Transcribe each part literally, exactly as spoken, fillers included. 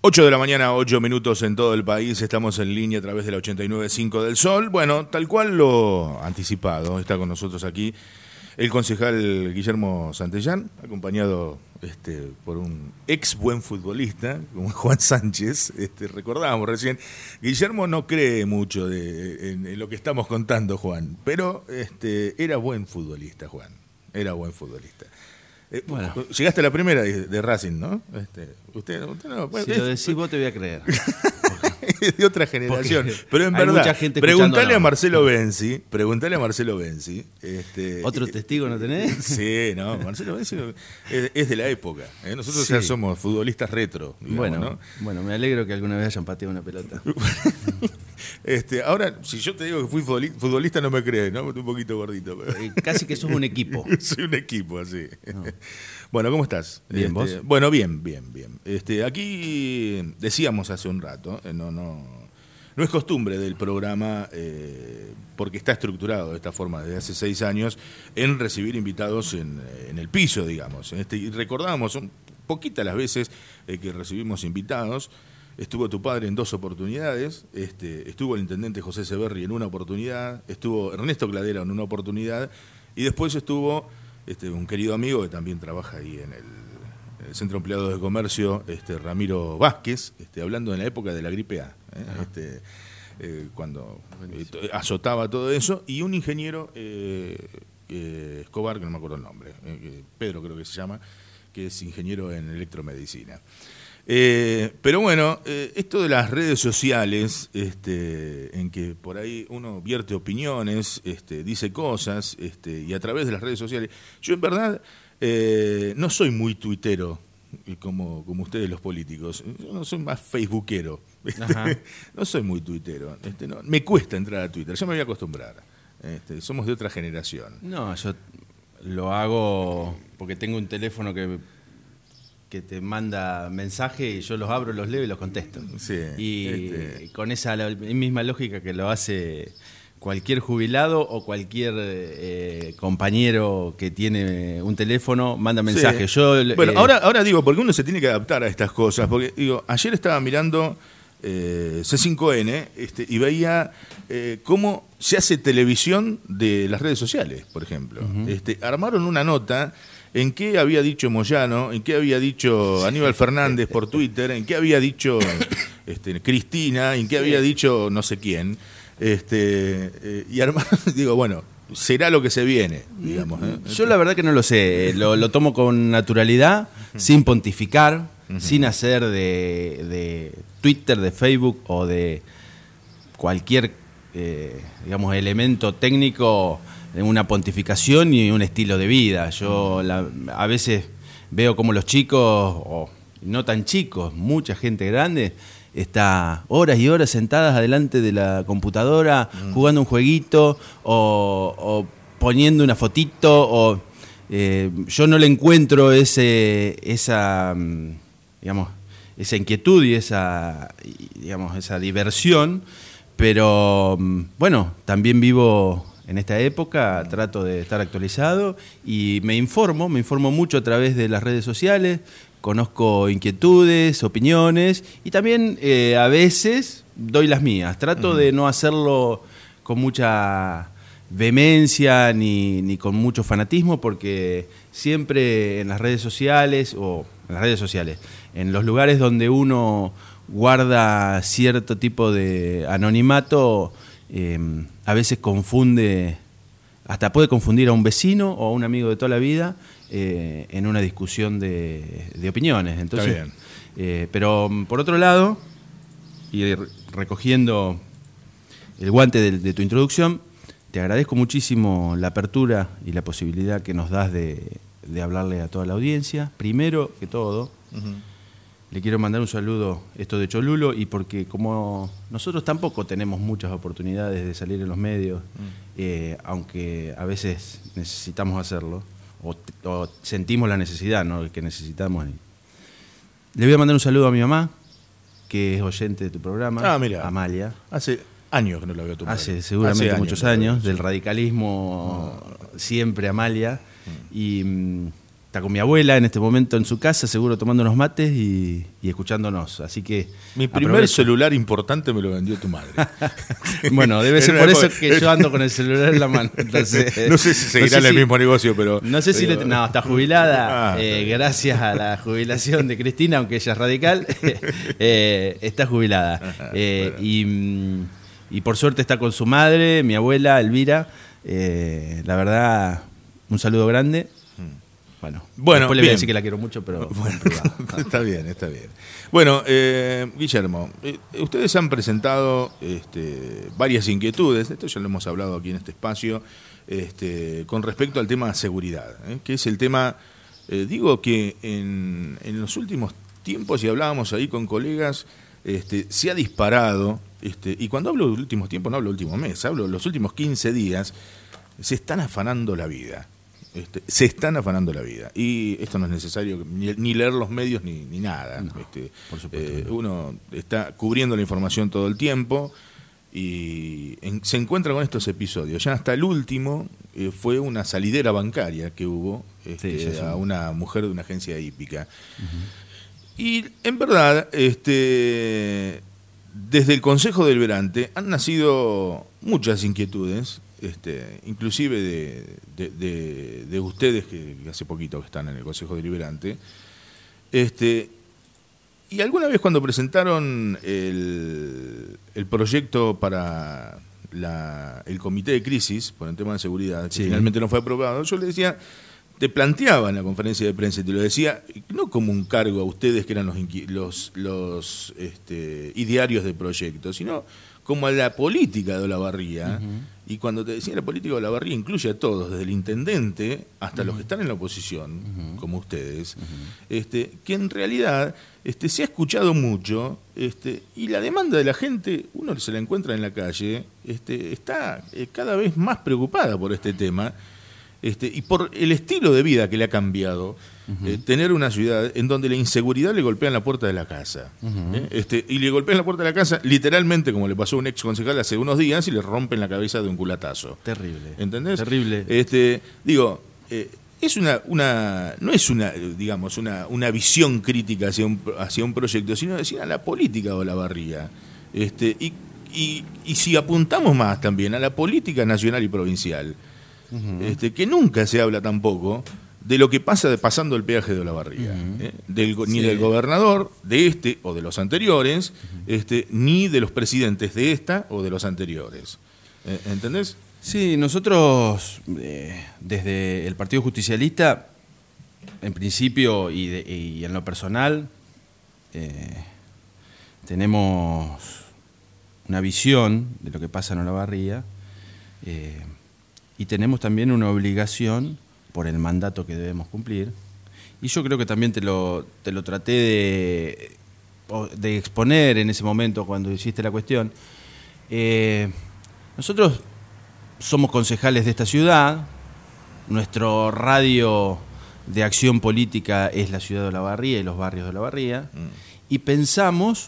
ocho de la mañana, ocho minutos en todo el país. Estamos en línea a través de la ochenta y nueve punto cinco del Sol. Bueno, tal cual lo anticipado, está con nosotros aquí el concejal Guillermo Santellán, acompañado este, por un ex buen futbolista, como Juan Sánchez. Este, recordábamos recién, Guillermo no cree mucho de, en, en lo que estamos contando, Juan, pero este, era buen futbolista, Juan, era buen futbolista. Eh, bueno. Llegaste a la primera de, de Racing, ¿no? Este, usted, usted no, bueno, si es, lo decís vos te voy a creer. Es de otra generación, pero en verdad, preguntale a Marcelo Benzi, preguntale a Marcelo Benzi. Este, ¿Otro testigo no tenés? Sí, no, Marcelo Benzi es, es de la época. ¿eh? Nosotros sí. ya somos futbolistas retro. Digamos, bueno, ¿no? bueno, me alegro que alguna vez hayan pateado una pelota. este, ahora, si yo te digo que fui futbolista, no me crees, ¿no? Un poquito gordito. Pero... Eh, casi que sos un equipo. Soy un equipo, así. No. Bueno, ¿cómo estás? Bien, este, ¿vos? Bueno, bien, bien, bien. Este, aquí decíamos hace un rato, eh, no, no, no es costumbre del programa, eh, porque está estructurado de esta forma desde hace seis años, en recibir invitados en, en el piso, digamos. Este, y recordamos, son poquitas las veces eh, que recibimos invitados. Estuvo tu padre en dos oportunidades, este, estuvo el intendente José Severri en una oportunidad, estuvo Ernesto Cladera en una oportunidad, y después estuvo este, un querido amigo que también trabaja ahí en el, en el Centro Empleado de Comercio, este, Ramiro Vázquez, este, hablando en la época de la gripe A, ¿eh? este, eh, cuando eh, azotaba todo eso, y un ingeniero, eh, eh, Escobar, que no me acuerdo el nombre, eh, Pedro creo que se llama, que es ingeniero en electromedicina. Eh, pero bueno, eh, esto de las redes sociales, este, en que por ahí uno vierte opiniones, este, dice cosas, este, y a través de las redes sociales, yo en verdad eh, no soy muy tuitero como, como ustedes los políticos, yo no soy más facebookero, este, no soy muy tuitero, este, no, me cuesta entrar a Twitter, ya me voy a acostumbrar, este, somos de otra generación. No, yo lo hago porque tengo un teléfono que... que te manda mensaje y yo los abro, los leo y los contesto. Sí, y este... con esa la misma lógica que lo hace cualquier jubilado o cualquier eh, compañero que tiene un teléfono, manda mensaje. Sí. Yo, bueno, eh... ahora, ahora digo, porque uno se tiene que adaptar a estas cosas, porque digo, ayer estaba mirando eh, C cinco N este, y veía eh, cómo se hace televisión de las redes sociales, por ejemplo. Uh-huh. este, armaron una nota en qué había dicho Moyano, en qué había dicho Aníbal Fernández por Twitter, en qué había dicho este, Cristina, en qué había dicho no sé quién. Este, eh, y armar, digo, bueno, será lo que se viene, digamos. ¿eh? Yo la verdad que no lo sé, lo, lo tomo con naturalidad, uh-huh. sin pontificar, uh-huh. sin hacer de, de Twitter, de Facebook o de cualquier, eh, digamos, elemento técnico una pontificación y un estilo de vida. Yo la, a veces veo como los chicos, o no tan chicos, mucha gente grande, está horas y horas sentadas adelante de la computadora, mm. jugando un jueguito, o, o poniendo una fotito, o eh, yo no le encuentro ese, esa, digamos, esa inquietud y esa, digamos, esa diversión, pero bueno, también vivo en esta época, trato de estar actualizado y me informo, me informo mucho a través de las redes sociales, conozco inquietudes, opiniones y también eh, a veces doy las mías. Trato uh-huh. de no hacerlo con mucha vehemencia ni, ni con mucho fanatismo, porque siempre en las redes sociales, o en las redes sociales, en los lugares donde uno guarda cierto tipo de anonimato, Eh, a veces confunde, hasta puede confundir a un vecino o a un amigo de toda la vida eh, en una discusión de, de opiniones. Entonces, está bien. Eh, pero por otro lado, y recogiendo el guante de, de tu introducción, te agradezco muchísimo la apertura y la posibilidad que nos das de, de hablarle a toda la audiencia. Primero que todo, uh-huh. le quiero mandar un saludo, esto de Cholulo, y porque como nosotros tampoco tenemos muchas oportunidades de salir en los medios, mm. eh, aunque a veces necesitamos hacerlo, o, o sentimos la necesidad, ¿no? que necesitamos. Le voy a mandar un saludo a mi mamá, que es oyente de tu programa, ah, mira. Amalia. Hace años que no la veo a tu madre. Hace seguramente Hace muchos años, años sí. del radicalismo, oh. siempre Amalia, mm. y... está con mi abuela en este momento en su casa, seguro tomando unos mates y, y escuchándonos. Así que mi primer aprovecho. celular importante me lo vendió tu madre. Bueno, debe ser por eso que yo ando con el celular en la mano. Entonces, no sé si seguirá no sé en el si, mismo negocio, pero... No sé si... pero, Le, no, está jubilada. Ah, eh, está gracias a la jubilación de Cristina, aunque ella es radical, eh, está jubilada. Ajá, eh, bueno. y, y por suerte está con su madre, mi abuela, Elvira. Eh, la verdad, un saludo grande. Bueno, bueno, después le bien. voy a decir que la quiero mucho, pero bueno, está bien, está bien. Bueno, eh, Guillermo, eh, ustedes han presentado este, varias inquietudes, esto ya lo hemos hablado aquí en este espacio, este, con respecto al tema de seguridad, ¿eh? que es el tema, eh, digo que en, en los últimos tiempos, y hablábamos ahí con colegas, este, se ha disparado, este, y cuando hablo de últimos tiempos no hablo del último mes, hablo de los últimos quince días, se están afanando la vida. Este, se están afanando la vida y esto no es necesario ni, ni leer los medios ni, ni nada. No, este, por supuesto, eh, no. Uno está cubriendo la información todo el tiempo y en, se encuentra con estos episodios. Ya hasta el último eh, fue una salidera bancaria que hubo este, sí, a una mujer de una agencia hípica. Uh-huh. Y en verdad, este, desde el Consejo Deliberante han nacido muchas inquietudes. Este, inclusive de, de, de, de ustedes que hace poquito que están en el Consejo Deliberante, este, y alguna vez cuando presentaron el, el proyecto para la, el comité de crisis por el tema de seguridad, que sí. finalmente no fue aprobado, yo les decía, te planteaba en la conferencia de prensa y te lo decía, no como un cargo a ustedes que eran los, los, los este, idearios del proyecto, sino como a la política de Olavarría. Uh-huh. Y cuando te decía la política de Olavarría incluye a todos, desde el intendente hasta uh-huh. los que están en la oposición, uh-huh. como ustedes, uh-huh. este, que en realidad este, se ha escuchado mucho este, y la demanda de la gente, uno se la encuentra en la calle, este, está eh, cada vez más preocupada por este tema. Este, y por el estilo de vida que le ha cambiado, uh-huh. eh, tener una ciudad en donde la inseguridad le golpea en la puerta de la casa. Uh-huh. ¿eh? Este, y le golpea en la puerta de la casa, literalmente, como le pasó a un ex concejal hace unos días, y le rompen la cabeza de un culatazo. Terrible. ¿Entendés? Terrible. Este, digo, eh, es una, una, no es una, digamos, una, una visión crítica hacia un, hacia un proyecto, sino decir a la política de Olavarría. Este, y, y, y si apuntamos más también a la política nacional y provincial, uh-huh. este, que nunca se habla tampoco de lo que pasa de pasando el peaje de Olavarría, uh-huh. ¿eh? del, ni sí. del gobernador de este o de los anteriores, uh-huh. este, ni de los presidentes de esta o de los anteriores. ¿Eh? ¿Entendés? Sí, nosotros eh, desde el Partido Justicialista, en principio y, de, y en lo personal, eh, tenemos una visión de lo que pasa en Olavarría eh, y tenemos también una obligación por el mandato que debemos cumplir. Y yo creo que también te lo, te lo traté de, de exponer en ese momento cuando hiciste la cuestión. Eh, nosotros somos concejales de esta ciudad, nuestro radio de acción política es la ciudad de Olavarría y los barrios de Olavarría, mm. y pensamos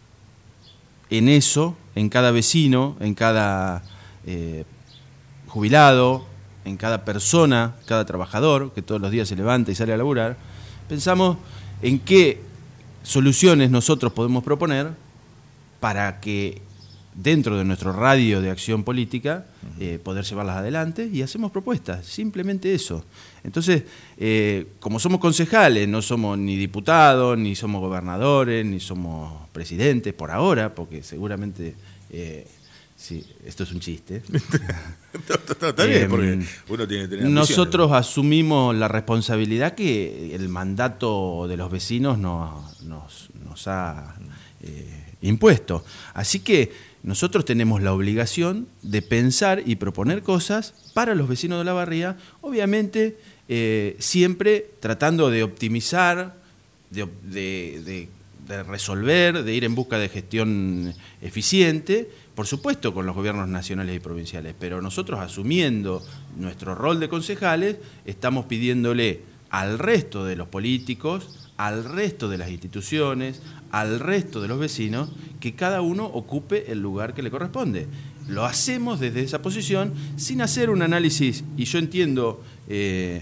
en eso, en cada vecino, en cada eh, jubilado, en cada persona, cada trabajador que todos los días se levanta y sale a laburar. Pensamos en qué soluciones nosotros podemos proponer para que dentro de nuestro radio de acción política eh, poder llevarlas adelante, y hacemos propuestas, simplemente eso. Entonces, eh, como somos concejales, no somos ni diputados, ni somos gobernadores, ni somos presidentes por ahora, porque seguramente... Eh, sí, esto es un chiste. Está bien, eh, porque uno tiene que tener ambiciones. Nosotros asumimos la responsabilidad que el mandato de los vecinos nos, nos, nos ha eh, impuesto. Así que nosotros tenemos la obligación de pensar y proponer cosas para los vecinos de Olavarría, obviamente eh, siempre tratando de optimizar, de, de, de, de resolver, de ir en busca de gestión eficiente, por supuesto con los gobiernos nacionales y provinciales, pero nosotros, asumiendo nuestro rol de concejales, estamos pidiéndole al resto de los políticos, al resto de las instituciones, al resto de los vecinos, que cada uno ocupe el lugar que le corresponde. Lo hacemos desde esa posición sin hacer un análisis, y yo entiendo eh,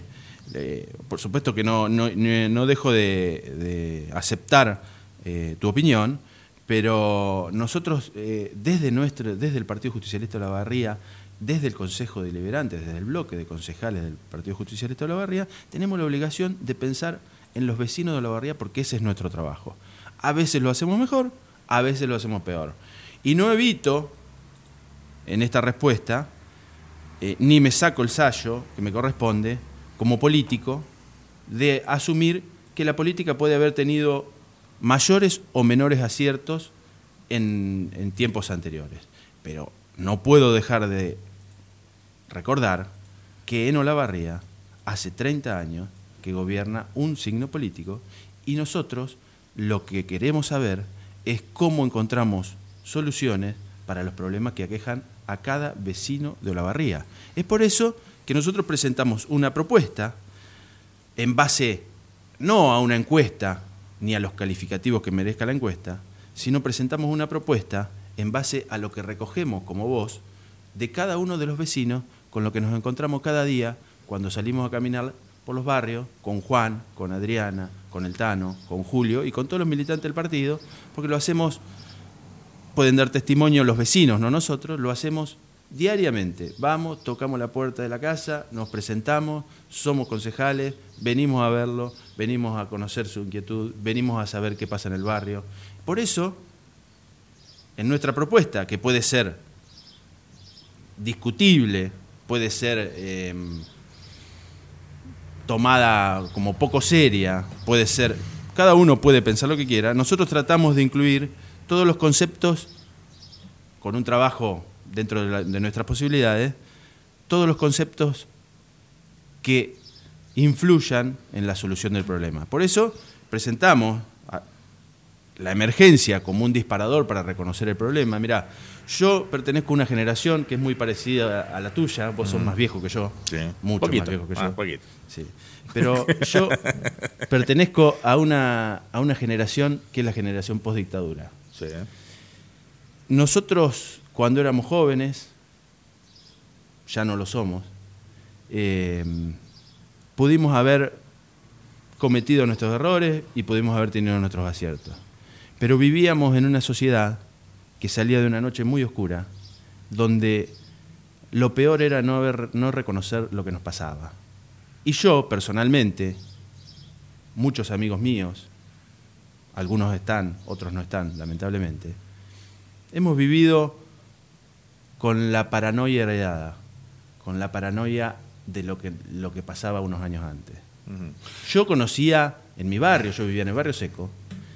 Eh, por supuesto que no, no, no dejo de, de aceptar eh, tu opinión, pero nosotros eh, desde, nuestro, desde el Partido Justicialista de Olavarría, desde el Consejo Deliberante, desde el bloque de concejales del Partido Justicialista de Olavarría, tenemos la obligación de pensar en los vecinos de Olavarría porque ese es nuestro trabajo. A veces lo hacemos mejor, a veces lo hacemos peor. Y no evito, en esta respuesta, eh, ni me saco el sayo que me corresponde, como político, de asumir que la política puede haber tenido mayores o menores aciertos en, en tiempos anteriores. Pero no puedo dejar de recordar que en Olavarría hace treinta años que gobierna un signo político y nosotros lo que queremos saber es cómo encontramos soluciones para los problemas que aquejan a cada vecino de Olavarría. Es por eso que nosotros presentamos una propuesta en base no a una encuesta ni a los calificativos que merezca la encuesta, sino presentamos una propuesta en base a lo que recogemos como voz de cada uno de los vecinos con lo que nos encontramos cada día cuando salimos a caminar por los barrios, con Juan, con Adriana, con el Tano, con Julio y con todos los militantes del partido, porque lo hacemos, pueden dar testimonio los vecinos, no nosotros, lo hacemos diariamente. Vamos, tocamos la puerta de la casa, nos presentamos, somos concejales, venimos a verlo, venimos a conocer su inquietud, venimos a saber qué pasa en el barrio. Por eso, en nuestra propuesta, que puede ser discutible, puede ser eh, tomada como poco seria, puede ser, cada uno puede pensar lo que quiera, nosotros tratamos de incluir todos los conceptos con un trabajo dentro de, la, de nuestras posibilidades, todos los conceptos que influyan en la solución del problema. Por eso presentamos la emergencia como un disparador para reconocer el problema. Mirá, yo pertenezco a una generación que es muy parecida a la tuya, vos sos mm. más viejo que yo, sí. mucho poquito, más viejo que yo. Ah, poquito. Sí. Pero yo pertenezco a una, a una generación que es la generación postdictadura. Sí. Nosotros, cuando éramos jóvenes, ya no lo somos, eh, pudimos haber cometido nuestros errores y pudimos haber tenido nuestros aciertos. Pero vivíamos en una sociedad que salía de una noche muy oscura, donde lo peor era no, haber, no reconocer lo que nos pasaba. Y yo, personalmente, muchos amigos míos, algunos están, otros no están, lamentablemente, hemos vivido con la paranoia heredada, con la paranoia de lo que, lo que pasaba unos años antes. Uh-huh. Yo conocía, en mi barrio, yo vivía en el barrio Seco,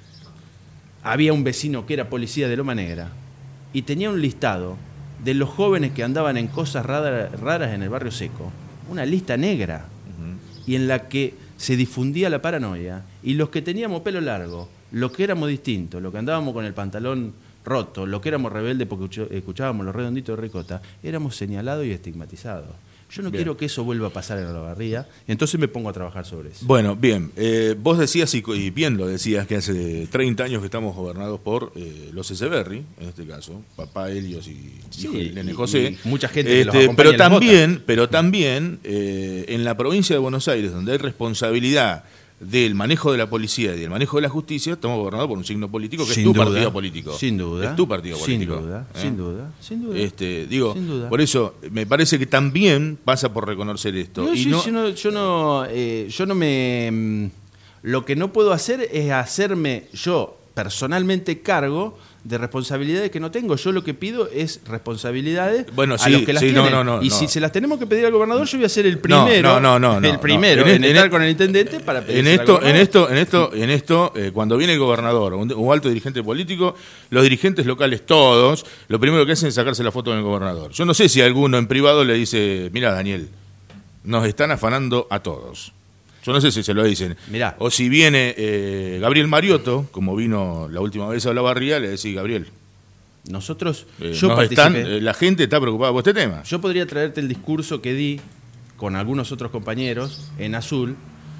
había un vecino que era policía de Loma Negra y tenía un listado de los jóvenes que andaban en cosas raras, raras en el barrio Seco, una lista negra, uh-huh. y en la que se difundía la paranoia, y los que teníamos pelo largo, los que éramos distintos, los que andábamos con el pantalón roto, los que éramos rebeldes porque escuchábamos los redonditos de ricota, éramos señalados y estigmatizados. Yo no bien. quiero que eso vuelva a pasar en Olavarría, y entonces me pongo a trabajar sobre eso. Bueno, bien, eh, vos decías, y, y bien lo decías, que hace treinta años que estamos gobernados por eh, los Echeverri, en este caso, papá Helios y sí, hijo el nene José. Y mucha gente este, que los pero también, pero también eh, en la provincia de Buenos Aires, donde hay responsabilidad del manejo de la policía y del manejo de la justicia, estamos gobernados por un signo político que sin es tu duda, partido político. Sin duda. Es tu partido político. Sin duda, ¿eh? sin duda, sin duda. Este, digo, sin duda. Por eso, me parece que también pasa por reconocer esto. No, y sí, no... Yo no, yo no, eh, yo no me... Lo que no puedo hacer es hacerme yo personalmente cargo de responsabilidades que no tengo. Yo lo que pido es responsabilidades bueno, sí, a los que las sí, tienen. No, no, no, y no. si se las tenemos que pedir al gobernador, yo voy a ser el primero, no, no, no, no, el primero no. en, en estar en con el intendente para pedir. En esto, en esto, en esto, en esto, eh, cuando viene el gobernador o un, un alto dirigente político, los dirigentes locales todos, lo primero que hacen es sacarse la foto con el gobernador. Yo no sé si alguno en privado le dice, mira, Daniel, nos están afanando a todos. Yo no sé si se lo dicen. Mirá. O si viene eh, Gabriel Mariotto, como vino la última vez a Olavarría, le decís, Gabriel, nosotros, eh, yo nos están, eh, la gente está preocupada por este tema. Yo podría traerte el discurso que di con algunos otros compañeros en Azul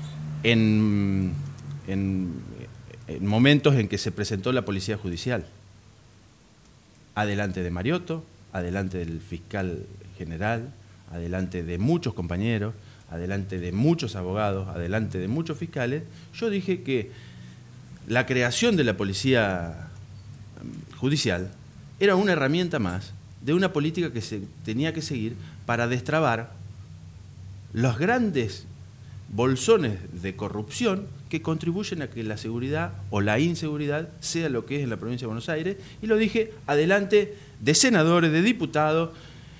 en, en, en momentos en que se presentó la Policía Judicial. Adelante de Mariotto, adelante del fiscal general, adelante de muchos compañeros, adelante de muchos abogados, adelante de muchos fiscales, yo dije que la creación de la policía judicial era una herramienta más de una política que se tenía que seguir para destrabar los grandes bolsones de corrupción que contribuyen a que la seguridad o la inseguridad sea lo que es en la provincia de Buenos Aires, y lo dije adelante de senadores, de diputados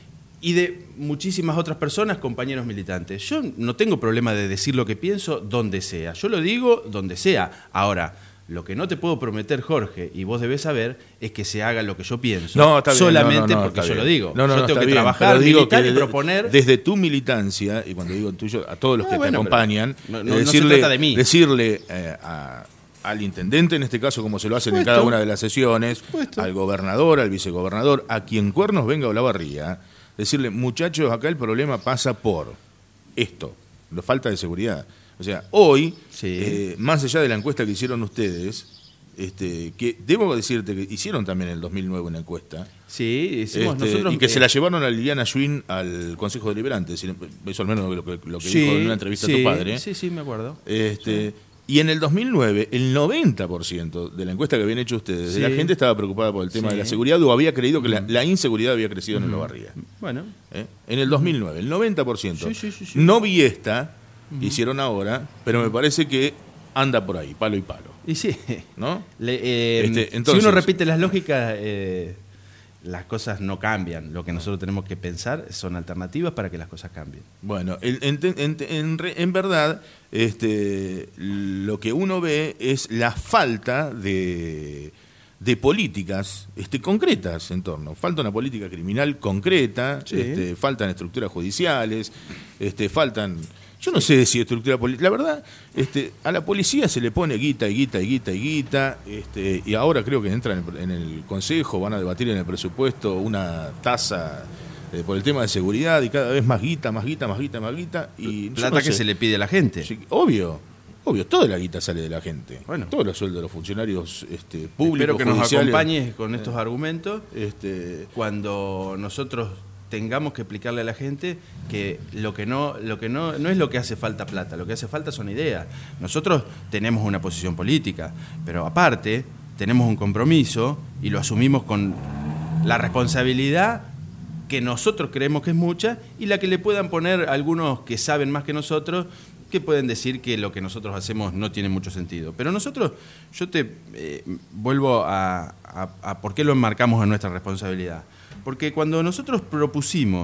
y de muchísimas otras personas, compañeros militantes. Yo no tengo problema de decir lo que pienso donde sea, yo lo digo donde sea. Ahora, lo que no te puedo prometer, Jorge, y vos debés saber, es que se haga lo que yo pienso. No, está bien, solamente no, no, no, porque yo bien. lo digo. No, no, yo no, tengo que bien, trabajar, digo militar que y de, proponer. Desde tu militancia, y cuando digo tuyo, a todos los No, que bueno, te acompañan, no, no, decirle, no se trata de mí. decirle eh, a, al intendente, en este caso, como se lo hacen en cada una de las sesiones, al gobernador, al vicegobernador, a quien Cuernos venga o la barría, decirle, muchachos, acá el problema pasa por esto, la falta de seguridad. O sea, hoy, sí. eh, más allá de la encuesta que hicieron ustedes, Este, que debo decirte que hicieron también en el dos mil nueve una encuesta. Sí, hicimos este, nosotros. Y que eh, se la llevaron a Liliana Schwinn al Consejo Deliberante. Eso al menos lo que, lo que sí, dijo en una entrevista sí, a tu padre. Sí, sí, me acuerdo. Este, sí. Y en el dos mil nueve, el noventa por ciento de la encuesta que habían hecho ustedes, sí. de la gente estaba preocupada por el tema sí. de la seguridad o había creído que la, la inseguridad había crecido uh-huh. en Olavarría. Bueno. ¿Eh? En el dos mil nueve, el noventa por ciento. Sí, sí, sí, sí. No vi esta, uh-huh. hicieron ahora, pero me parece que anda por ahí, palo y palo. Y sí, ¿no? Le, eh, este, entonces, si uno repite las lógicas, eh, las cosas no cambian. Lo que nosotros tenemos que pensar son alternativas para que las cosas cambien. Bueno, en, en, en, en, en verdad, este, lo que uno ve es la falta de, de políticas este, concretas en torno. Falta una política criminal concreta, sí. este, faltan estructuras judiciales, este, faltan... Yo no sé si estructura política. La verdad, este, a la policía se le pone guita y guita y guita y guita, este, y ahora creo que entran en el Consejo, van a debatir en el presupuesto una tasa eh, por el tema de seguridad, y cada vez más guita, más guita, más guita, más guita. Y plata no que sé. se le pide a la gente. Sí, obvio, obvio, toda la guita sale de la gente. Bueno. Todos los sueldos de los funcionarios este, públicos. Espero que nos judiciales, acompañes con estos eh, argumentos este, cuando nosotros tengamos que explicarle a la gente que lo que no lo que no no es lo que hace falta plata, lo que hace falta son ideas. Nosotros tenemos una posición política, pero aparte tenemos un compromiso y lo asumimos con la responsabilidad que nosotros creemos que es mucha y la que le puedan poner algunos que saben más que nosotros, que pueden decir que lo que nosotros hacemos no tiene mucho sentido. Pero nosotros, yo te eh, vuelvo a, a, a por qué lo enmarcamos en nuestra responsabilidad. Porque cuando nosotros propusimos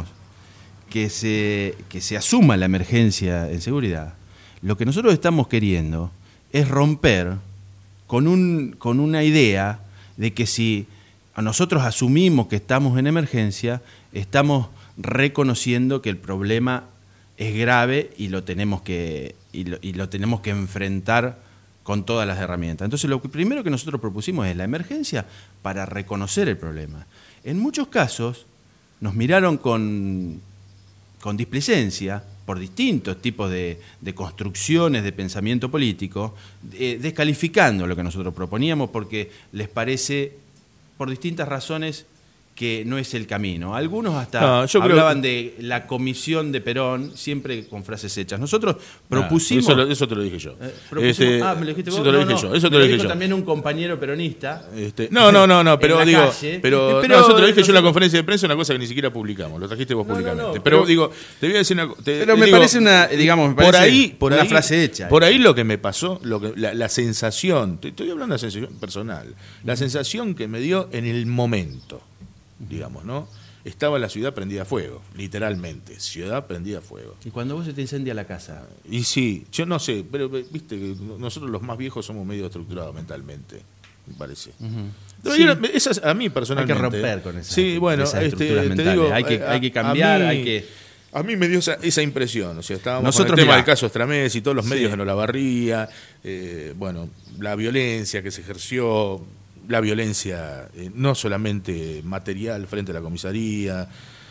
que se, que se asuma la emergencia en seguridad, lo que nosotros estamos queriendo es romper con, un, con una idea de que si nosotros asumimos que estamos en emergencia, estamos reconociendo que el problema es grave y lo tenemos que, y lo, y lo tenemos que enfrentar con todas las herramientas. Entonces, lo que primero que nosotros propusimos es la emergencia para reconocer el problema. En muchos casos nos miraron con, con displicencia por distintos tipos de, de construcciones de pensamiento político, eh, descalificando lo que nosotros proponíamos porque les parece, por distintas razones, que no es el camino. Algunos hasta no, yo hablaban creo... de la comisión de Perón, siempre con frases hechas. Nosotros propusimos... No, eso, lo, eso te lo dije yo. Eh, este, ah, me lo dijiste vos. Eso te lo no, dije no, yo. Eso te lo dije yo. También un compañero peronista. Este, no, no, no, no, pero digo... Calle, pero, pero no, eso te lo dije no, yo en la conferencia de prensa, una cosa que ni siquiera publicamos. Lo trajiste vos no, públicamente. No, no, pero, pero digo, te voy a decir una... Te, pero me digo, parece una, digamos, me parece por ahí, por una ahí, frase hecha. Por ahí lo que me pasó, lo que, la, la sensación, estoy hablando de la sensación personal, la sensación que me dio en el momento, digamos, ¿no? Estaba la ciudad prendida a fuego, literalmente, ciudad prendida a fuego. ¿Y cuando vos se te incendia la casa? Y sí, yo no sé, pero viste que nosotros los más viejos somos medio estructurados mentalmente, me parece. Uh-huh. Sí. Yo, esas, a mí personalmente... Hay que romper con esas, sí, bueno, esas este, estructuras mentales. Digo, hay, que, a, hay que cambiar, mí, hay que... A mí me dio esa, esa impresión, o sea, estábamos Nosotros, con el tema mirá, del caso Estramés y todos los medios sí. en Olavarría, eh, bueno, la violencia que se ejerció, la violencia eh, no solamente material frente a la comisaría...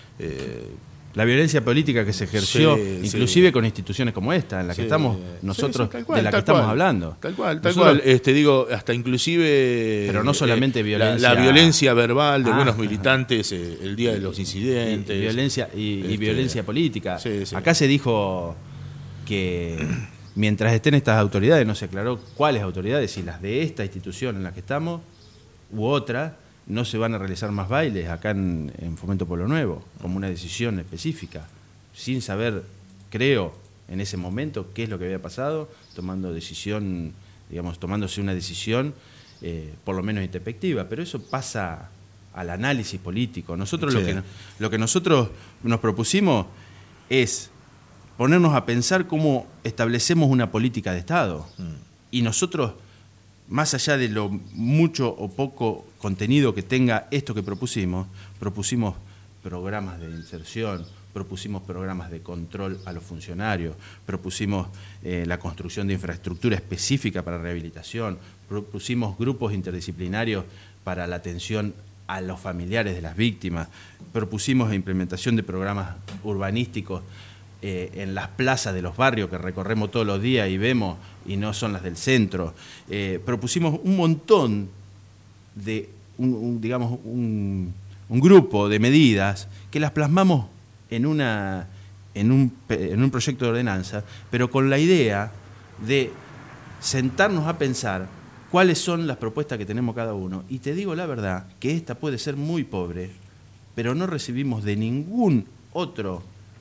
Eh, la violencia política que se ejerció, sí, inclusive sí. con instituciones como esta, en la que sí, estamos nosotros, sí, sí, cual, de la que estamos cual, hablando. Tal cual, tal nosotros, cual. Este, digo, hasta inclusive... Pero no solamente eh, violencia... La, la violencia verbal de ah, buenos militantes eh, el día de los incidentes. Y, violencia, y, este, y violencia política. Sí, sí. Acá se dijo que mientras estén estas autoridades, no se aclaró cuáles autoridades, si las de esta institución en la que estamos u otra, no se van a realizar más bailes acá en, en Fomento Pueblo Nuevo, como una decisión específica, sin saber, creo, en ese momento qué es lo que había pasado, tomando decisión, digamos, tomándose una decisión eh, por lo menos introspectiva, pero eso pasa al análisis político. Nosotros sí. lo, que, lo que nosotros nos propusimos es ponernos a pensar cómo establecemos una política de Estado. Mm. Y nosotros, más allá de lo mucho o poco contenido que tenga esto que propusimos, propusimos programas de inserción, propusimos programas de control a los funcionarios, propusimos eh, la construcción de infraestructura específica para rehabilitación, propusimos grupos interdisciplinarios para la atención a los familiares de las víctimas, propusimos la implementación de programas urbanísticos eh, en las plazas de los barrios que recorremos todos los días y vemos y no son las del centro. Eh, propusimos un montón de, un, un, digamos, un, un grupo de medidas que las plasmamos en, una, en, un, en un proyecto de ordenanza, pero con la idea de sentarnos a pensar cuáles son las propuestas que tenemos cada uno. Y te digo la verdad, que esta puede ser muy pobre, pero no recibimos de ningún otro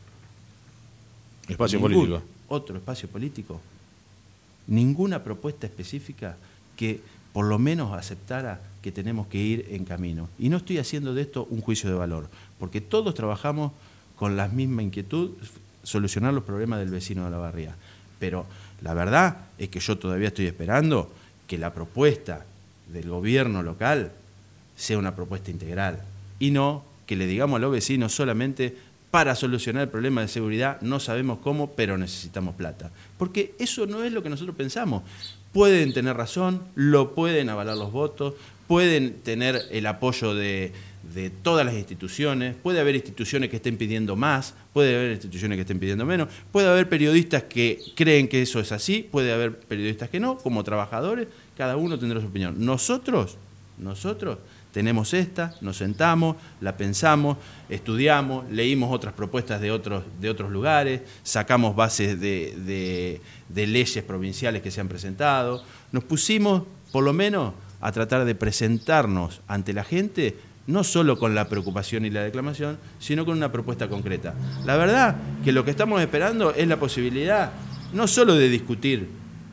espacio ningún político. Otro espacio político, ninguna propuesta específica que por lo menos aceptara que tenemos que ir en camino. Y no estoy haciendo de esto un juicio de valor, porque todos trabajamos con la misma inquietud, solucionar los problemas del vecino de la barría. Pero la verdad es que yo todavía estoy esperando que la propuesta del gobierno local sea una propuesta integral y no que le digamos a los vecinos solamente para solucionar el problema de seguridad, no sabemos cómo, pero necesitamos plata. Porque eso no es lo que nosotros pensamos. Pueden tener razón, lo pueden avalar los votos, pueden tener el apoyo de, de todas las instituciones, puede haber instituciones que estén pidiendo más, puede haber instituciones que estén pidiendo menos, puede haber periodistas que creen que eso es así, puede haber periodistas que no, como trabajadores, cada uno tendrá su opinión. Nosotros, nosotros tenemos esta, nos sentamos, la pensamos, estudiamos, leímos otras propuestas de otros, de otros lugares, sacamos bases de, de, de leyes provinciales que se han presentado, nos pusimos, por lo menos, a tratar de presentarnos ante la gente, no solo con la preocupación y la declamación, sino con una propuesta concreta. La verdad que lo que estamos esperando es la posibilidad no solo de discutir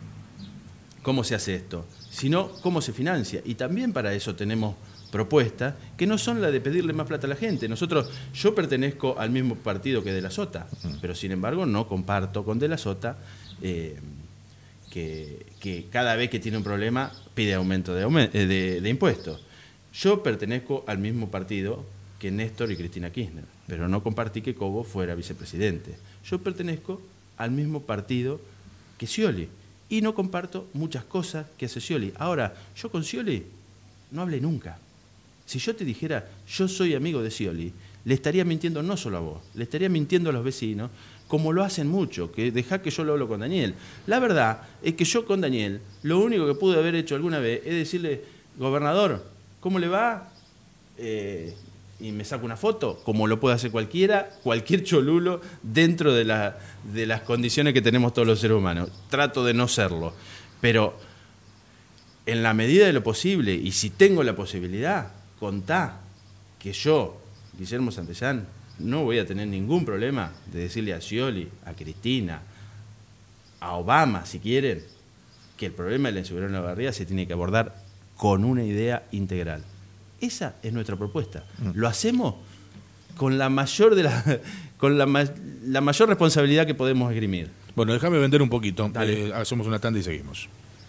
cómo se hace esto, sino cómo se financia. Y también para eso tenemos propuestas que no son la de pedirle más plata a la gente. Nosotros, yo pertenezco al mismo partido que De la Sota, pero sin embargo no comparto con De la Sota eh, que, que cada vez que tiene un problema pide aumento de, aument- de, de impuestos. Yo pertenezco al mismo partido que Néstor y Cristina Kirchner, pero no compartí que Cobo fuera vicepresidente. Yo pertenezco al mismo partido que Scioli y no comparto muchas cosas que hace Scioli. Ahora, yo con Scioli no hablé nunca. Si yo te dijera, yo soy amigo de Scioli, le estaría mintiendo no solo a vos, le estaría mintiendo a los vecinos, como lo hacen mucho, que dejá que yo lo hablo con Daniel. La verdad es que yo con Daniel, lo único que pude haber hecho alguna vez es decirle, gobernador, ¿cómo le va? Eh, y me saco una foto, como lo puede hacer cualquiera, cualquier cholulo, dentro de, la, de las condiciones que tenemos todos los seres humanos. Trato de no serlo, pero en la medida de lo posible, y si tengo la posibilidad, contá que yo, Guillermo Santellán, no voy a tener ningún problema de decirle a Scioli, a Cristina, a Obama, si quieren, que el problema de la inseguridad en la barriada se tiene que abordar con una idea integral. Esa es nuestra propuesta. Lo hacemos con la mayor de la, con la, la mayor responsabilidad que podemos esgrimir. Bueno, déjame vender un poquito. Eh, hacemos una tanda y seguimos.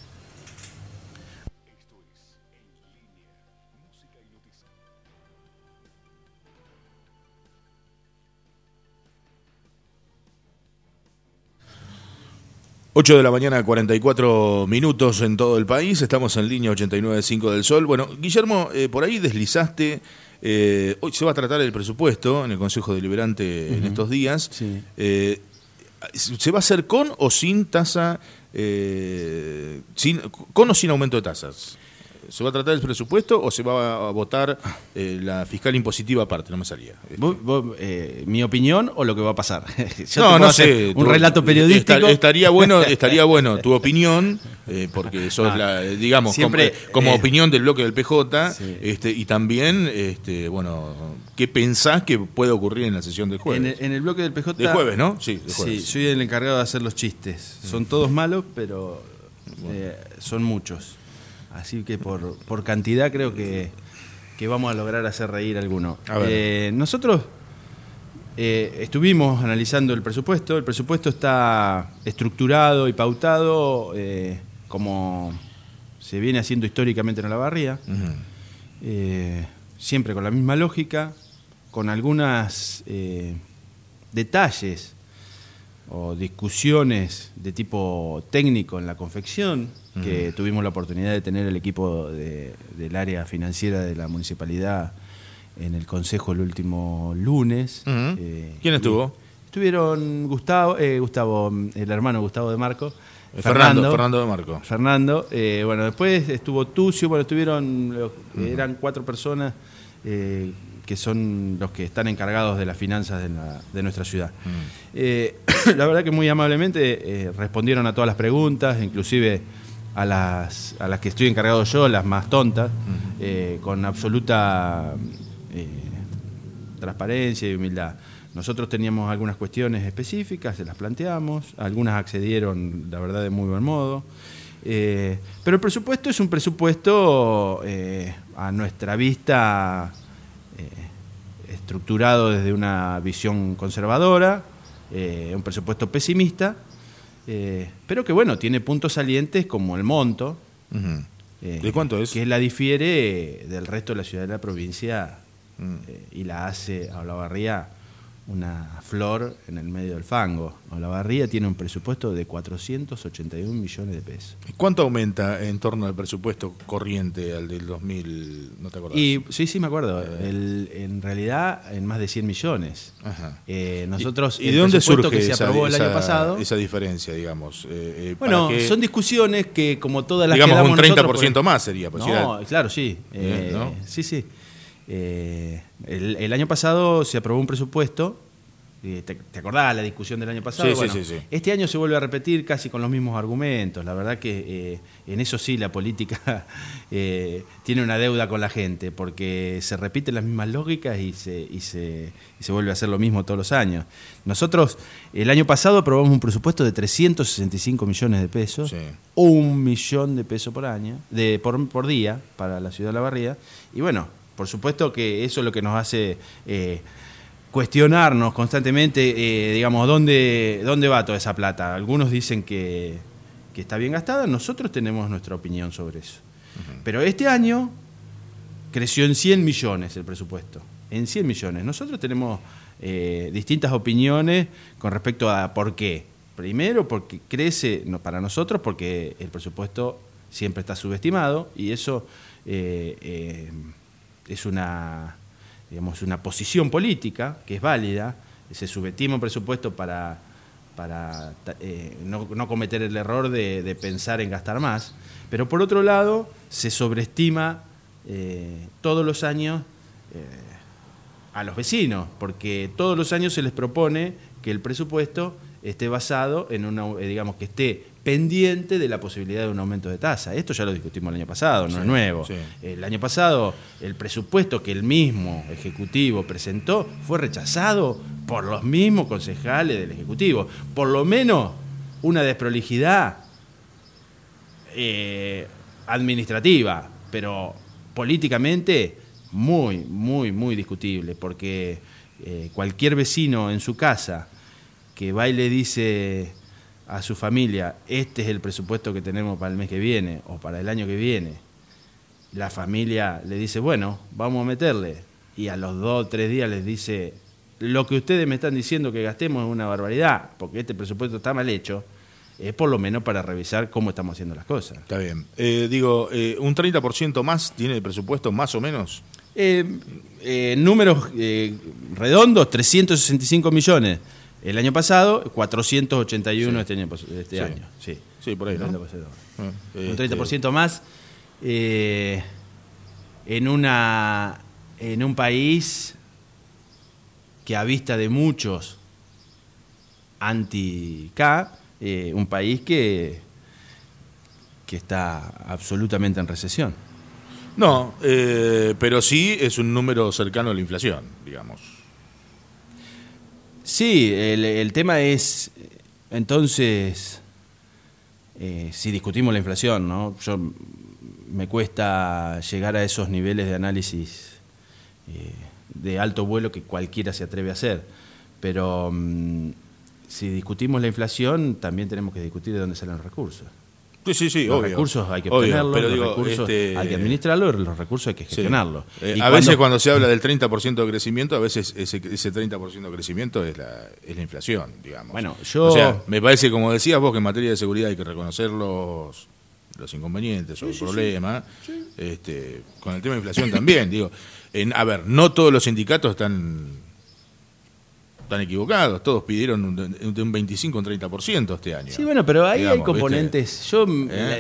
ocho de la mañana, cuarenta y cuatro minutos en todo el país. Estamos en línea ochenta y nueve punto cinco del Sol. Bueno, Guillermo, eh, por ahí deslizaste. Eh, hoy se va a tratar el presupuesto en el Consejo Deliberante uh-huh. en estos días. Sí. Eh, ¿Se va a hacer con o sin tasa? Eh, sin, ¿Con o sin aumento de tasas? ¿Se va a tratar el presupuesto o se va a votar eh, la fiscal impositiva aparte? No me salía. ¿Vos, vos, eh, ¿Mi opinión o lo que va a pasar? Yo no, te no hacer sé. Un tu, relato periodístico. Esta, estaría bueno, estaría bueno tu opinión, eh, porque sos ah, la, digamos, siempre, como, como eh, opinión del bloque del P J, sí. este, y también, este, bueno, ¿qué pensás que puede ocurrir en la sesión del jueves? En el, en el bloque del P J. De jueves, ¿no? Sí, de jueves. Sí, soy el encargado de hacer los chistes. Son todos malos, pero bueno. eh, son muchos. Así que por, por cantidad creo que, que vamos a lograr hacer reír a alguno. A eh, nosotros eh, estuvimos analizando el presupuesto. El presupuesto está estructurado y pautado eh, como se viene haciendo históricamente en Olavarría. Uh-huh. eh, siempre con la misma lógica, con algunas eh, detalles o discusiones de tipo técnico en la confección, uh-huh. que tuvimos la oportunidad de tener el equipo de, del área financiera de la municipalidad en el consejo el último lunes. Uh-huh. Eh, ¿Quién estuvo? Estuvieron Gustavo, eh, Gustavo, el hermano Gustavo de Marco. Fernando, Fernando, Fernando de Marco. Fernando, eh, bueno, después estuvo Tucio, bueno, estuvieron, uh-huh. eran cuatro personas eh, que son los que están encargados de las finanzas de, la, de nuestra ciudad. Uh-huh. Eh, la verdad que muy amablemente eh, respondieron a todas las preguntas, inclusive a las, a las que estoy encargado yo, las más tontas, uh-huh. eh, con absoluta eh, transparencia y humildad. Nosotros teníamos algunas cuestiones específicas, se las planteamos, algunas accedieron, la verdad, de muy buen modo. Eh, pero el presupuesto es un presupuesto eh, a nuestra vista eh, estructurado desde una visión conservadora, eh, un presupuesto pesimista, eh, pero que bueno, tiene puntos salientes como el monto. Uh-huh. eh, ¿De cuánto es? Que la difiere del resto de la ciudad de la provincia uh-huh. eh, y la hace a Olavarría una flor en el medio del fango. Olavarría tiene un presupuesto de cuatrocientos ochenta y un millones de pesos. ¿Cuánto aumenta en torno al presupuesto corriente al del dos mil? ¿No te acordás? Y, sí, sí, me acuerdo. Eh. El, en realidad, en más de cien millones. Ajá. Eh, nosotros, ¿Y, y de dónde surge que se esa, aprobó el esa, año pasado, esa diferencia, digamos? Eh, eh, bueno, que, son discusiones que, como todas las digamos, que damos un treinta por ciento nosotros, más sería. Pues, no, era... claro, sí. Eh, ¿no? Sí, sí. Eh, el, el año pasado se aprobó un presupuesto. ¿Te, ¿Te acordás la discusión del año pasado? Sí, bueno, sí, sí, sí. Este año se vuelve a repetir casi con los mismos argumentos. La verdad que eh, en eso sí la política eh, tiene una deuda con la gente, porque se repiten las mismas lógicas y se, y, se, y se vuelve a hacer lo mismo todos los años. Nosotros el año pasado aprobamos un presupuesto de trescientos sesenta y cinco millones de pesos, sí. un millón de pesos por año, de por, por día para la ciudad de Olavarría. Y bueno, por supuesto que eso es lo que nos hace... Eh, cuestionarnos constantemente, eh, digamos, ¿dónde, dónde va toda esa plata? Algunos dicen que, que está bien gastada, nosotros tenemos nuestra opinión sobre eso. Uh-huh. Pero este año creció en cien millones el presupuesto, en cien millones. Nosotros tenemos eh, distintas opiniones con respecto a por qué. Primero, porque crece, no, para nosotros, porque el presupuesto siempre está subestimado y eso eh, eh, es una... digamos, una posición política que es válida, se subestima un presupuesto para, para eh, no, no cometer el error de, de pensar en gastar más, pero por otro lado se sobreestima eh, todos los años eh, a los vecinos, porque todos los años se les propone que el presupuesto esté basado en una, eh, digamos, que esté pendiente de la posibilidad de un aumento de tasa. Esto ya lo discutimos el año pasado, no sí, es nuevo. Sí. El año pasado el presupuesto que el mismo Ejecutivo presentó fue rechazado por los mismos concejales del Ejecutivo. Por lo menos una desprolijidad eh, administrativa, pero políticamente muy, muy, muy discutible, porque eh, cualquier vecino en su casa que va y le dice a su familia, este es el presupuesto que tenemos para el mes que viene o para el año que viene, la familia le dice, bueno, vamos a meterle, y a los dos o tres días les dice, lo que ustedes me están diciendo que gastemos es una barbaridad, porque este presupuesto está mal hecho, es por lo menos para revisar cómo estamos haciendo las cosas. Está bien. Eh, digo, eh, ¿un treinta por ciento más tiene el presupuesto, más o menos? Eh, eh, números eh, redondos, trescientos sesenta y cinco millones. El año pasado, cuatrocientos ochenta y uno sí. este, año, este sí. año. Sí. sí, por ahí, ¿no? Un treinta por ciento más. eh, en, una, en un país que a vista de muchos anti-K, eh, un país que, que está absolutamente en recesión. No, eh, pero sí es un número cercano a la inflación, digamos. Sí, el, el tema es, entonces, eh, si discutimos la inflación, ¿no? Yo me cuesta llegar a esos niveles de análisis eh, de alto vuelo que cualquiera se atreve a hacer, pero mm, si discutimos la inflación, también tenemos que discutir de dónde salen los recursos. Sí, sí, sí, los obvio. recursos hay que obvio, obtenerlos, pero los digo, recursos este... hay que administrarlos, los recursos hay que gestionarlos. Sí. Eh, y a cuando... veces cuando se habla del treinta por ciento de crecimiento, a veces ese, ese treinta por ciento de crecimiento es la, es la inflación, digamos. Bueno, yo... O sea, me parece, como decías vos, que en materia de seguridad hay que reconocer los, los inconvenientes o sí, el sí, problema. sí. Este, con el tema de inflación también, digo. En, a ver, no todos los sindicatos están... Están equivocados, todos pidieron un, de un veinticinco a un treinta por ciento este año. Sí, bueno, pero ahí digamos, hay componentes. ¿viste? Yo, ¿Eh? la,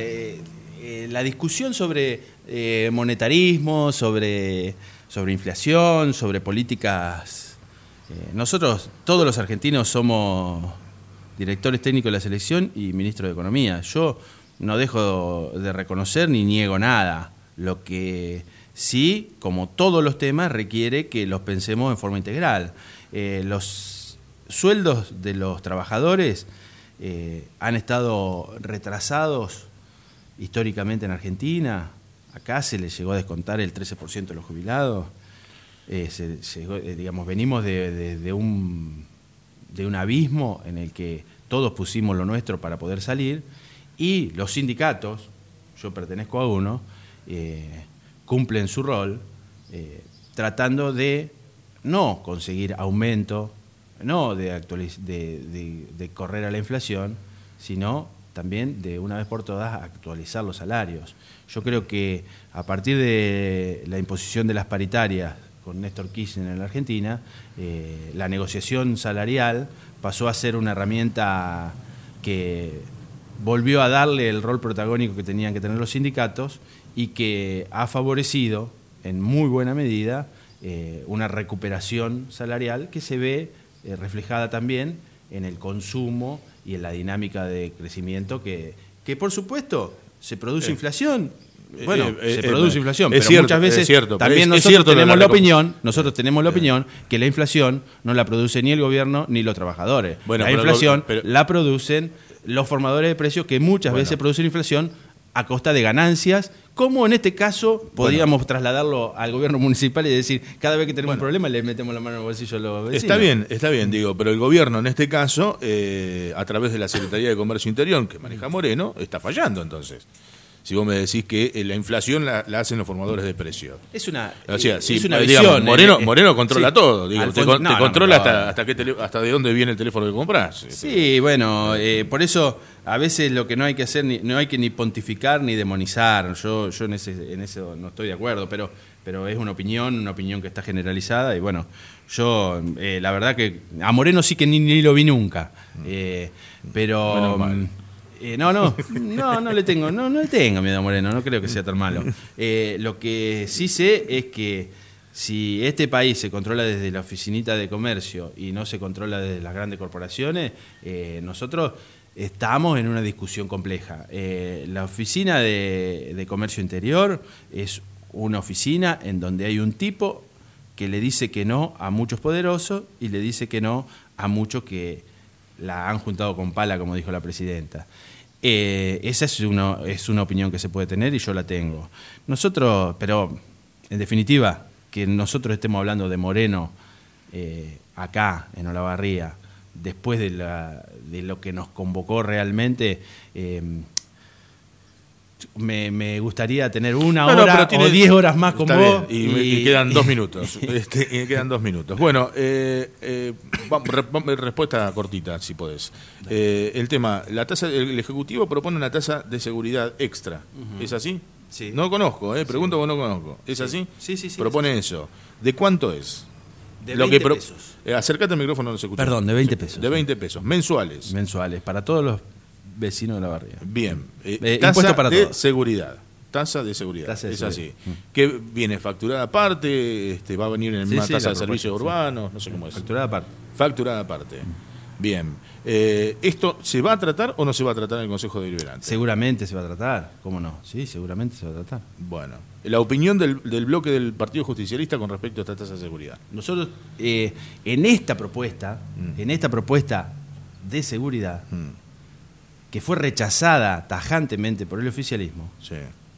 eh, la discusión sobre eh, monetarismo, sobre, sobre inflación, sobre políticas. Eh, nosotros, todos los argentinos, somos directores técnicos de la selección y ministro de Economía. Yo no dejo de reconocer ni niego nada. Lo que sí, como todos los temas, requiere que los pensemos en forma integral. Eh, los sueldos de los trabajadores eh, han estado retrasados históricamente en Argentina. Acá se les llegó a descontar el trece por ciento de los jubilados. Eh, se, se, eh, digamos, venimos de, de, de, un, de un abismo en el que todos pusimos lo nuestro para poder salir, y los sindicatos, yo pertenezco a uno, eh, cumplen su rol eh, tratando de no conseguir aumento, no de, actualiz- de, de, de correr a la inflación, sino también de una vez por todas actualizar los salarios. Yo creo que a partir de la imposición de las paritarias con Néstor Kirchner en la Argentina, eh, la negociación salarial pasó a ser una herramienta que volvió a darle el rol protagónico que tenían que tener los sindicatos y que ha favorecido en muy buena medida Eh, una recuperación salarial que se ve eh, reflejada también en el consumo y en la dinámica de crecimiento que, que por supuesto, se produce eh, inflación. Bueno, eh, se eh, produce eh, inflación, pero cierto, muchas veces cierto, también es, nosotros es cierto tenemos la, la, la opinión, nosotros eh, tenemos la eh, opinión que la inflación no la produce ni el gobierno ni los trabajadores. Bueno, la pero, inflación pero, la producen los formadores de precios que muchas bueno. veces producen inflación a costa de ganancias, como en este caso podríamos bueno. trasladarlo al gobierno municipal y decir, cada vez que tenemos bueno. un problema le metemos la mano en el bolsillo a los vecinos. Está bien, está bien, digo, pero el gobierno en este caso, eh, a través de la Secretaría de Comercio Interior, que maneja Moreno, está fallando entonces. Si vos me decís que la inflación la, la hacen los formadores de precios. Es una, o sea, sí, es una digamos, visión. Moreno, eh, Moreno controla sí, todo. Digo, te, no, te no, controla no, hasta, hasta, qué tele, hasta de dónde viene el teléfono que compras. Sí, bueno, eh, por eso a veces lo que no hay que hacer, ni, no hay que ni pontificar ni demonizar. Yo, yo en, ese, en eso no estoy de acuerdo, pero, pero es una opinión, una opinión que está generalizada. Y bueno, yo eh, la verdad que a Moreno sí que ni, ni lo vi nunca. Eh, pero... Bueno, Eh, no, no, no, no le tengo, no, no le tengo miedo a Moreno, no creo que sea tan malo. Eh, lo que sí sé es que si este país se controla desde la oficinita de comercio y no se controla desde las grandes corporaciones, eh, nosotros estamos en una discusión compleja. Eh, la oficina de, de comercio interior es una oficina en donde hay un tipo que le dice que no a muchos poderosos y le dice que no a muchos que la han juntado con pala, como dijo la presidenta. Eh, esa es una, es una opinión que se puede tener y yo la tengo. Nosotros, pero en definitiva, que nosotros estemos hablando de Moreno eh, acá, en Olavarría, después de, la, de lo que nos convocó realmente, eh, Me, me gustaría tener una no, hora no, tiene, o diez horas más con vos. Y, y, y quedan dos minutos. este, y quedan dos minutos. Bueno, eh, eh, re, respuesta cortita, si podés. Eh, el tema, la tasa, el Ejecutivo propone una tasa de seguridad extra. Uh-huh. ¿Es así? Sí. No conozco, eh, pregunto porque sí. no conozco. ¿Es sí. así? Sí, sí, sí. Propone sí, sí. eso. ¿De cuánto es? De veinte pro, pesos. Eh, acércate al micrófono, no se escucha. Perdón, de veinte pesos. De veinte pesos, mensuales. Mensuales, para todos los vecinos de la barriga. Bien. Eh, eh, tasa para de todos. seguridad. tasa de seguridad. Tasa de es seguridad. así. Que viene facturada aparte, este, va a venir en la Sí, misma sí, tasa la de servicios propuesta, urbanos, no sé cómo es. Facturada aparte. Facturada aparte. Bien. Eh, ¿Esto se va a tratar o no se va a tratar en el Consejo Deliberante? Seguramente se va a tratar, ¿cómo no? Sí, seguramente se va a tratar. Bueno, la opinión del, del bloque del Partido Justicialista con respecto a esta tasa de seguridad. Nosotros, eh, en esta propuesta, Mm. en esta propuesta de seguridad, Mm, que fue rechazada tajantemente por el oficialismo, sí.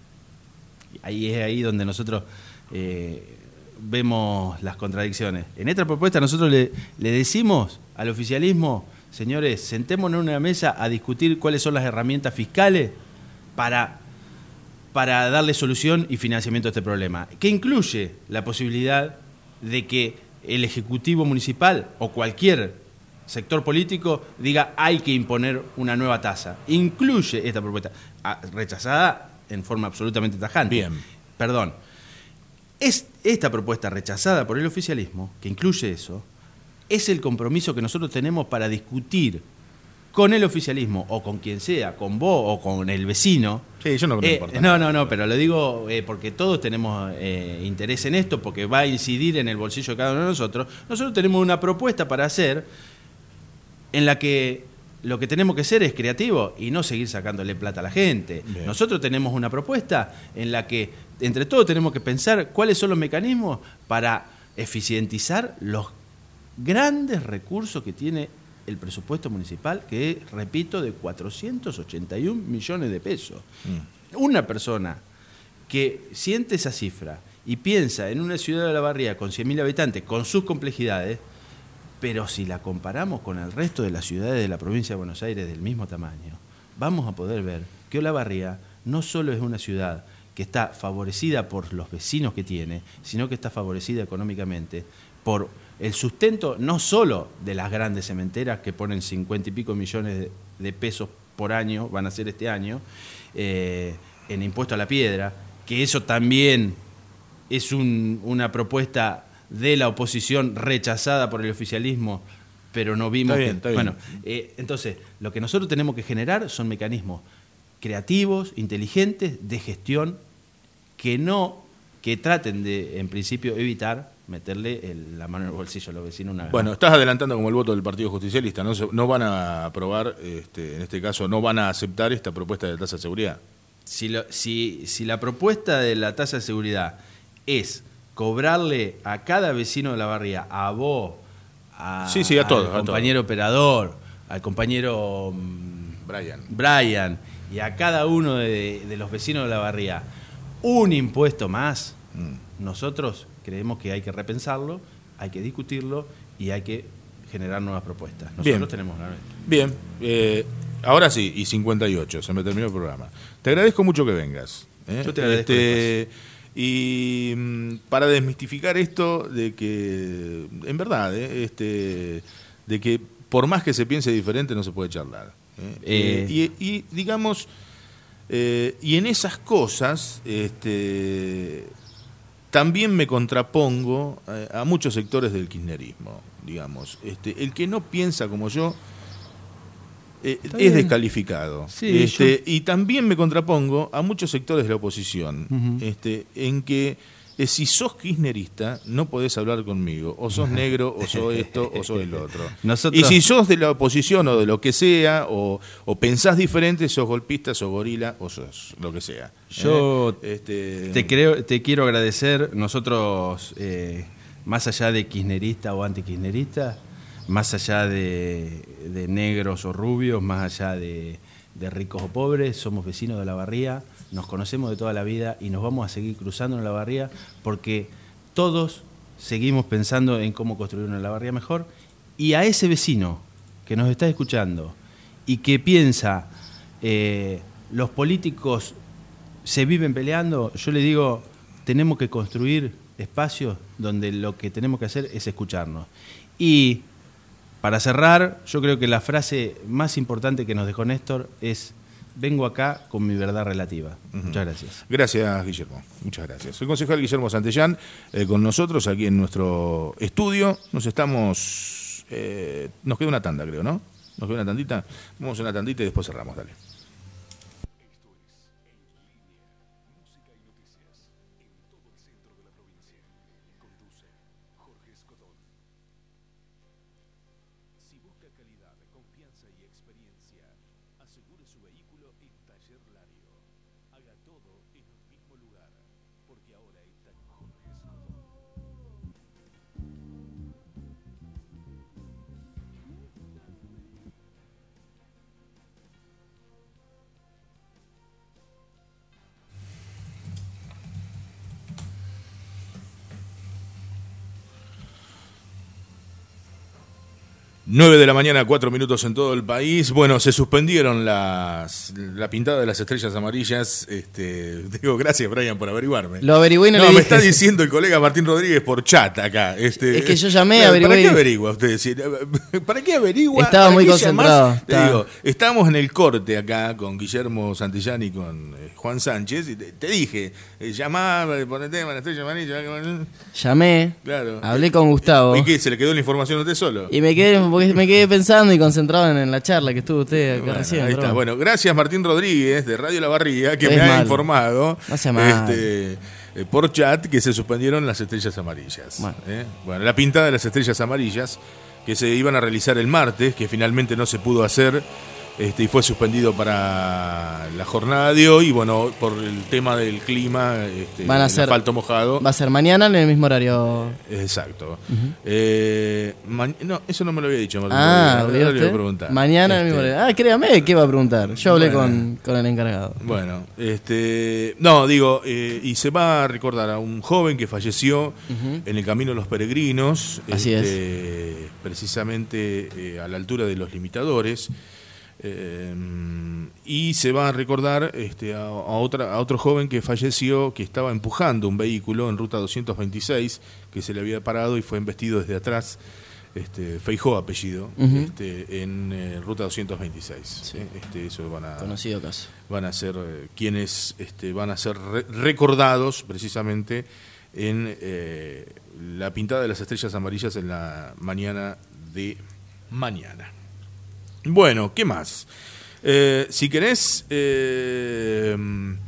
ahí es ahí donde nosotros eh, vemos las contradicciones. En esta propuesta nosotros le, le decimos al oficialismo, señores, sentémonos en una mesa a discutir cuáles son las herramientas fiscales para, para darle solución y financiamiento a este problema, que incluye la posibilidad de que el Ejecutivo Municipal o cualquier sector político diga hay que imponer una nueva tasa. Incluye esta propuesta, ah, rechazada en forma absolutamente tajante. Bien. Perdón. Es esta propuesta rechazada por el oficialismo, que incluye eso, es el compromiso que nosotros tenemos para discutir con el oficialismo o con quien sea, con vos o con el vecino. Sí, yo no me Eh, importa. no, no, no, pero lo digo eh, porque todos tenemos eh, interés en esto, porque va a incidir en el bolsillo de cada uno de nosotros. Nosotros tenemos una propuesta para hacer en la que lo que tenemos que ser es creativo y no seguir sacándole plata a la gente. Bien. Nosotros tenemos una propuesta en la que entre todos tenemos que pensar cuáles son los mecanismos para eficientizar los grandes recursos que tiene el presupuesto municipal, que es, repito, de cuatrocientos ochenta y un millones de pesos. Mm. Una persona que siente esa cifra y piensa en una ciudad de la Barría con cien mil habitantes, con sus complejidades, pero si la comparamos con el resto de las ciudades de la provincia de Buenos Aires del mismo tamaño, vamos a poder ver que Olavarría no solo es una ciudad que está favorecida por los vecinos que tiene, sino que está favorecida económicamente por el sustento no solo de las grandes cementeras que ponen cincuenta y pico millones de, de pesos por año, van a ser este año, eh, en impuesto a la piedra, que eso también es un, una propuesta de la oposición rechazada por el oficialismo, pero no vimos Está bien, que... está bien. Bueno, eh, entonces, lo que nosotros tenemos que generar son mecanismos creativos, inteligentes, de gestión, que no, que traten de, en principio, evitar meterle el- la mano en el bolsillo a los vecinos una vez Bueno, más. estás adelantando como el voto del Partido Justicialista. No, se- no van a aprobar, este, en este caso, no van a aceptar esta propuesta de tasa de seguridad. Si, lo- si, si la propuesta de la tasa de seguridad es cobrarle a cada vecino de la barría, a vos, a, Sí, sí, a todos, a al compañero operador, al compañero mm, Brian. Brian y a cada uno de, de los vecinos de la barría un impuesto más, Mm. nosotros creemos que hay que repensarlo, hay que discutirlo y hay que generar nuevas propuestas. Nosotros Bien. tenemos una... Bien, eh, ahora sí, y cincuenta y ocho, se me terminó el programa. Te agradezco mucho que vengas. ¿eh? Yo te agradezco Este, y mm, para desmistificar esto de que, en verdad, ¿eh? este, de que por más que se piense diferente no se puede charlar. ¿eh? Eh. Eh, y, y, digamos, eh, y en esas cosas, este, también me contrapongo eh, a muchos sectores del kirchnerismo, digamos. Este, el que no piensa como yo eh, es bien. descalificado. Sí, este, Y también me contrapongo a muchos sectores de la oposición, Ujú. este, en que eh, si sos kirchnerista no podés hablar conmigo, o sos negro, o sos esto, o sos el otro. Nosotros- Y si sos de la oposición o de lo que sea, o, o pensás diferente, sos golpista, sos gorila, o sos lo que sea. Yo ¿eh? Este, Te, creo, te quiero agradecer. Nosotros, eh, más allá de kirchnerista o antikirchnerista, más allá de, de negros o rubios, más allá de, de ricos o pobres, somos vecinos de la barría, nos conocemos de toda la vida y nos vamos a seguir cruzando en la barría porque todos seguimos pensando en cómo construir una la barría mejor. Y a ese vecino que nos está escuchando y que piensa, eh, los políticos se viven peleando, yo le digo, tenemos que construir espacios donde lo que tenemos que hacer es escucharnos. Y para cerrar, yo creo que la frase más importante que nos dejó Néstor es: vengo acá con mi verdad relativa. Ujú. Muchas gracias. Gracias, Guillermo. Muchas gracias. El concejal Guillermo Santellán eh, con nosotros aquí en nuestro estudio. Nos estamos... eh, nos queda una tanda, creo, ¿no? Nos queda una tandita. Vamos a una tandita y después cerramos, dale. experiencia. Asegure su vehículo en Taller Lario. Haga todo en un mismo lugar, porque ahora está nueve de la mañana, cuatro minutos en todo el país. Bueno, se suspendieron las la pintada de las estrellas amarillas. Este, digo, gracias, Brian, por averiguarme. Lo averigué y no, no le me dije. Está diciendo el colega Martín Rodríguez por chat acá. Este, Es que yo llamé, ¿para averigué. ¿Para qué averigua usted? ¿Para qué averigua? Estaba ¿Para muy qué concentrado, llamás? Te estaba. digo, estábamos en el corte acá con Guillermo Santillán y con eh, Juan Sánchez. Y te, te dije, eh, llamá, ponete la estrella amarilla. Llamé, Claro. hablé con Gustavo. ¿Y qué? ¿Se le quedó la información a usted solo? Y me quedé, porque me quedé pensando y concentrado en, en la charla que estuvo usted acá Bueno, recién. ahí pero está. bueno. Bueno, gracias Martín Rodríguez de Radio La Barría, que Es me ha malo. informado No sea malo. este, eh, por chat que se suspendieron las estrellas amarillas. Bueno. ¿eh? Bueno, la pintada de las estrellas amarillas que se iban a realizar el martes, que finalmente no se pudo hacer. Este, y fue suspendido para la jornada de hoy. Y bueno, por el tema del clima, este, Van a el ser- asfalto mojado. Va a ser mañana en el mismo horario. Exacto. eh, ma- no, eso no me lo había dicho, Martín Ah, Rodríguez. ¿vio Ahora le voy a usted? preguntar. Mañana en el Este, mismo horario. Ah, créame, ¿qué va a preguntar? Yo hablé Bueno. con, con el encargado. Bueno, este, no, digo, eh, y se va a recordar a un joven que falleció Ujú. en el Camino de los Peregrinos, Así este, precisamente eh, a la altura de los limitadores, eh, y se va a recordar este, a, a, otra, a otro joven que falleció, que estaba empujando un vehículo en ruta doscientos veintiséis, que se le había parado y fue embestido desde atrás. Este, Feijó apellido, Ujú. este, en eh, ruta doscientos veintiséis. Sí. ¿eh? Este, eso van a, Conocido caso. van a ser eh, quienes este, van a ser re- recordados precisamente en eh, la pintada de las estrellas amarillas en la mañana de mañana. Bueno, ¿qué más? Eh, si querés, eh,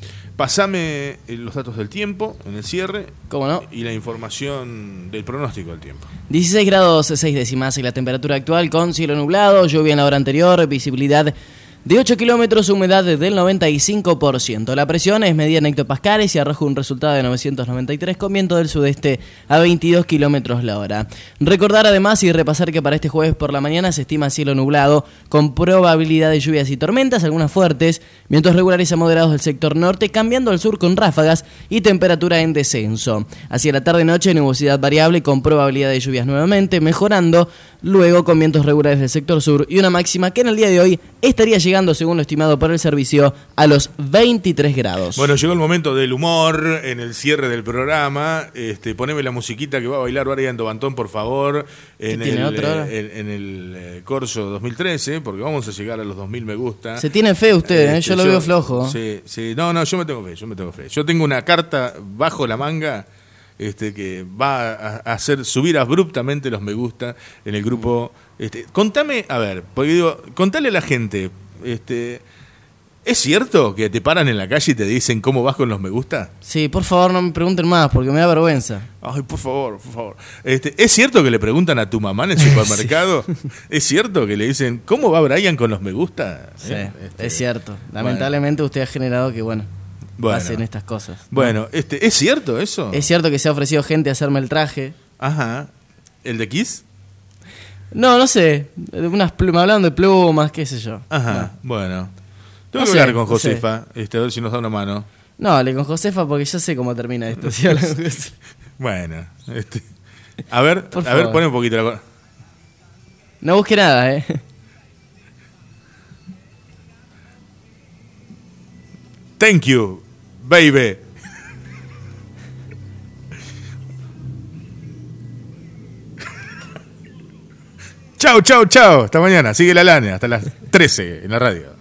pasame los datos del tiempo en el cierre ¿Cómo no? y la información del pronóstico del tiempo. dieciséis grados seis décimas y la temperatura actual con cielo nublado, lluvia en la hora anterior, visibilidad de ocho kilómetros, humedad del noventa y cinco por ciento. La presión es medida en hectopascales y arroja un resultado de novecientos noventa y tres con viento del sudeste a veintidós kilómetros la hora. Recordar además y repasar que para este jueves por la mañana se estima cielo nublado con probabilidad de lluvias y tormentas, algunas fuertes, vientos regulares a moderados del sector norte, cambiando al sur con ráfagas y temperatura en descenso. Hacia la tarde-noche nubosidad variable con probabilidad de lluvias nuevamente, mejorando luego con vientos regulares del sector sur y una máxima que en el día de hoy estaría llegando, según lo estimado por el servicio, a los veintitrés grados. Bueno, llegó el momento del humor en el cierre del programa. Este, poneme la musiquita que va a bailar Brian Dobantón, por favor, en tiene el, otra ahora? eh, en, en el eh, Corso dos mil trece, porque vamos a llegar a los dos mil me gusta. Se tiene fe usted, ¿eh? Este, Yo lo veo flojo. Sí, sí, no, no, yo me tengo fe, yo me tengo fe. Yo tengo una carta bajo la manga este, que va a, a hacer subir abruptamente los me gusta en el grupo. Este, contame, a ver, porque digo, contale a la gente. Este, ¿es cierto que te paran en la calle y te dicen cómo vas con los me gusta? Sí, por favor no me pregunten más porque me da vergüenza. Ay, por favor, por favor. Este, ¿es cierto que le preguntan a tu mamá en el supermercado? ¿Es cierto que le dicen cómo va Brian con los me gusta? Sí, ¿Eh? Este, es cierto. Lamentablemente usted ha generado que, bueno, Bueno. pasen estas cosas. Bueno, este, ¿es cierto eso? Es cierto que se ha ofrecido gente a hacerme el traje. Ajá. ¿El de Kiss? No, no sé. Unas plumas, hablando de plumas, qué sé yo. Ajá, bueno. Tengo No que sé, hablar con no sé. Josefa, este, a ver si nos da una mano. No, hablé con Josefa porque yo sé cómo termina esto. ¿Sí? Bueno, este, a ver, Por a ver, favor. pone un poquito la... No busque nada, ¿eh? Thank you, baby. Chau, chau, chau. Hasta mañana. Sigue la lana hasta las trece en la radio.